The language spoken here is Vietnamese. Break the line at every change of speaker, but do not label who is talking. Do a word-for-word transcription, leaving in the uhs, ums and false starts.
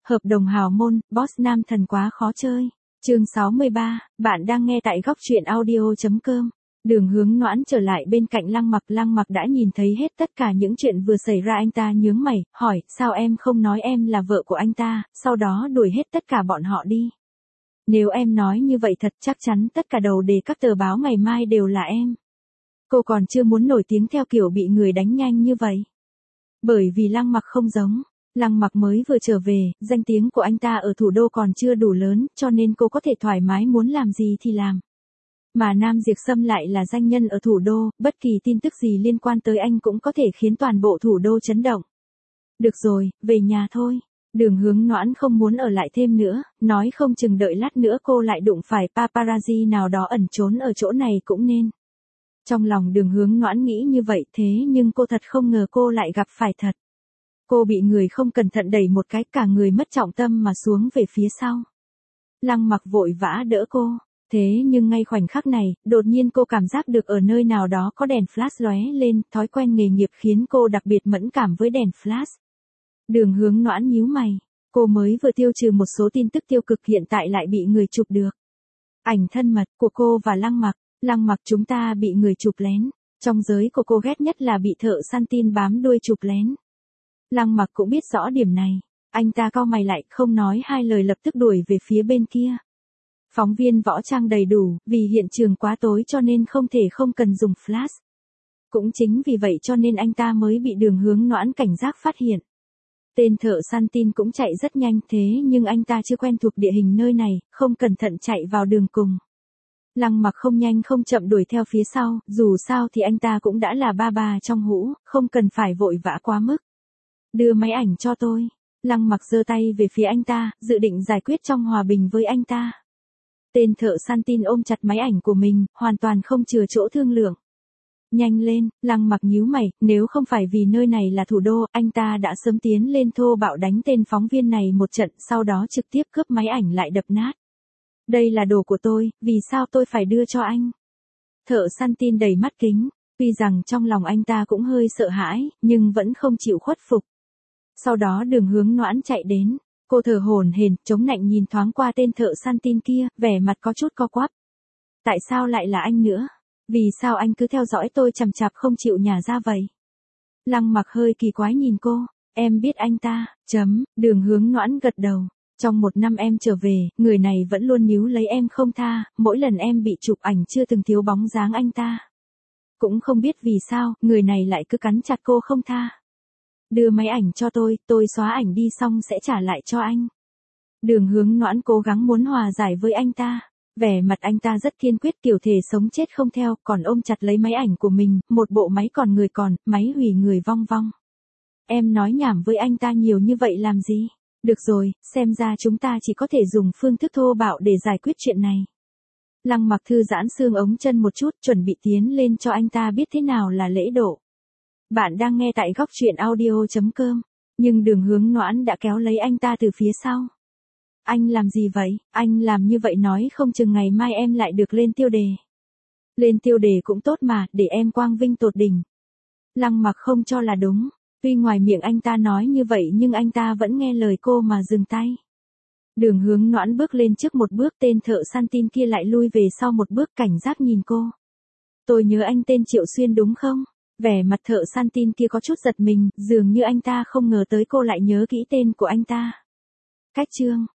Hợp đồng hào môn, boss nam thần quá khó chơi. Chương sáu mươi ba, bạn đang nghe tại góc truyện audio chấm com. Đường Hướng Noãn trở lại bên cạnh Lăng Mặc, Lăng Mặc đã nhìn thấy hết tất cả những chuyện vừa xảy ra. Anh ta nhướng mày, hỏi, sao em không nói em là vợ của anh ta, sau đó đuổi hết tất cả bọn họ đi. Nếu em nói như vậy thật chắc chắn tất cả đầu đề các tờ báo ngày mai đều là em. Cô còn chưa muốn nổi tiếng theo kiểu bị người đánh nhanh như vậy. Bởi vì Lăng Mặc không giống. Lăng Mặc mới vừa trở về, danh tiếng của anh ta ở thủ đô còn chưa đủ lớn, cho nên cô có thể thoải mái muốn làm gì thì làm. Mà Nam Diệp Sâm lại là danh nhân ở thủ đô, bất kỳ tin tức gì liên quan tới anh cũng có thể khiến toàn bộ thủ đô chấn động. Được rồi, về nhà thôi. Đường Hướng Noãn không muốn ở lại thêm nữa, nói không chừng đợi lát nữa cô lại đụng phải paparazzi nào đó ẩn trốn ở chỗ này cũng nên. Trong lòng Đường Hướng Noãn nghĩ như vậy, thế nhưng cô thật không ngờ cô lại gặp phải thật. Cô bị người không cẩn thận đẩy một cái, cả người mất trọng tâm mà xuống về phía sau. Lăng Mặc vội vã đỡ cô, thế nhưng ngay khoảnh khắc này, đột nhiên cô cảm giác được ở nơi nào đó có đèn flash lóe lên, thói quen nghề nghiệp khiến cô đặc biệt mẫn cảm với đèn flash. Đường Hướng Noãn nhíu mày, cô mới vừa tiêu trừ một số tin tức tiêu cực, hiện tại lại bị người chụp được. Ảnh thân mật của cô và Lăng Mặc, Lăng Mặc chúng ta bị người chụp lén, trong giới của cô ghét nhất là bị thợ săn tin bám đuôi chụp lén. Lăng Mặc cũng biết rõ điểm này, anh ta cau mày lại, không nói hai lời lập tức đuổi về phía bên kia. Phóng viên võ trang đầy đủ, vì hiện trường quá tối cho nên không thể không cần dùng flash. Cũng chính vì vậy cho nên anh ta mới bị Đường Hướng Noãn cảnh giác phát hiện. Tên thợ săn tin cũng chạy rất nhanh, thế nhưng anh ta chưa quen thuộc địa hình nơi này, không cẩn thận chạy vào đường cùng. Lăng Mặc không nhanh không chậm đuổi theo phía sau, dù sao thì anh ta cũng đã là ba bà trong hũ, không cần phải vội vã quá mức. Đưa máy ảnh cho tôi. Lăng Mặc giơ tay về phía anh ta, dự định giải quyết trong hòa bình với anh ta. Tên thợ săn tin ôm chặt máy ảnh của mình, hoàn toàn không chừa chỗ thương lượng. Nhanh lên, Lăng Mặc nhíu mày, nếu không phải vì nơi này là thủ đô, anh ta đã sớm tiến lên thô bạo đánh tên phóng viên này một trận, sau đó trực tiếp cướp máy ảnh lại đập nát. Đây là đồ của tôi, vì sao tôi phải đưa cho anh? Thợ săn tin đầy mắt kính, tuy rằng trong lòng anh ta cũng hơi sợ hãi, nhưng vẫn không chịu khuất phục. Sau đó Đường Hướng Noãn chạy đến, cô thở hổn hển, chống nạnh nhìn thoáng qua tên thợ săn tin kia, vẻ mặt có chút co quắp. Tại sao lại là anh nữa? Vì sao anh cứ theo dõi tôi chằm chằm không chịu nhả ra vậy? Lăng Mặc hơi kỳ quái nhìn cô, em biết anh ta, chấm, Đường Hướng Noãn gật đầu. Trong một năm em trở về, người này vẫn luôn níu lấy em không tha, mỗi lần em bị chụp ảnh chưa từng thiếu bóng dáng anh ta. Cũng không biết vì sao, người này lại cứ cắn chặt cô không tha. Đưa máy ảnh cho tôi, tôi xóa ảnh đi xong sẽ trả lại cho anh. Đường Hướng Noãn cố gắng muốn hòa giải với anh ta. Vẻ mặt anh ta rất kiên quyết, kiểu thể sống chết không theo, còn ôm chặt lấy máy ảnh của mình, một bộ máy còn người còn, máy hủy người vong vong. Em nói nhảm với anh ta nhiều như vậy làm gì? Được rồi, xem ra chúng ta chỉ có thể dùng phương thức thô bạo để giải quyết chuyện này. Lăng Mặc thư giãn xương ống chân một chút, chuẩn bị tiến lên cho anh ta biết thế nào là lễ độ. Bạn đang nghe tại góc truyện audio chấm com, nhưng Đường Hướng Noãn đã kéo lấy anh ta từ phía sau. Anh làm gì vậy? Anh làm như vậy nói không chừng ngày mai em lại được lên tiêu đề. Lên tiêu đề cũng tốt mà, để em quang vinh tột đỉnh. Lăng Mặc không cho là đúng. Tuy ngoài miệng anh ta nói như vậy nhưng anh ta vẫn nghe lời cô mà dừng tay. Đường Hướng Noãn bước lên trước một bước, tên thợ săn tin kia lại lui về sau một bước, cảnh giác nhìn cô. Tôi nhớ anh tên Triệu Xuyên đúng không? Vẻ mặt thợ săn tin kia có chút giật mình, dường như anh ta không ngờ tới cô lại nhớ kỹ tên của anh ta. Cách chương,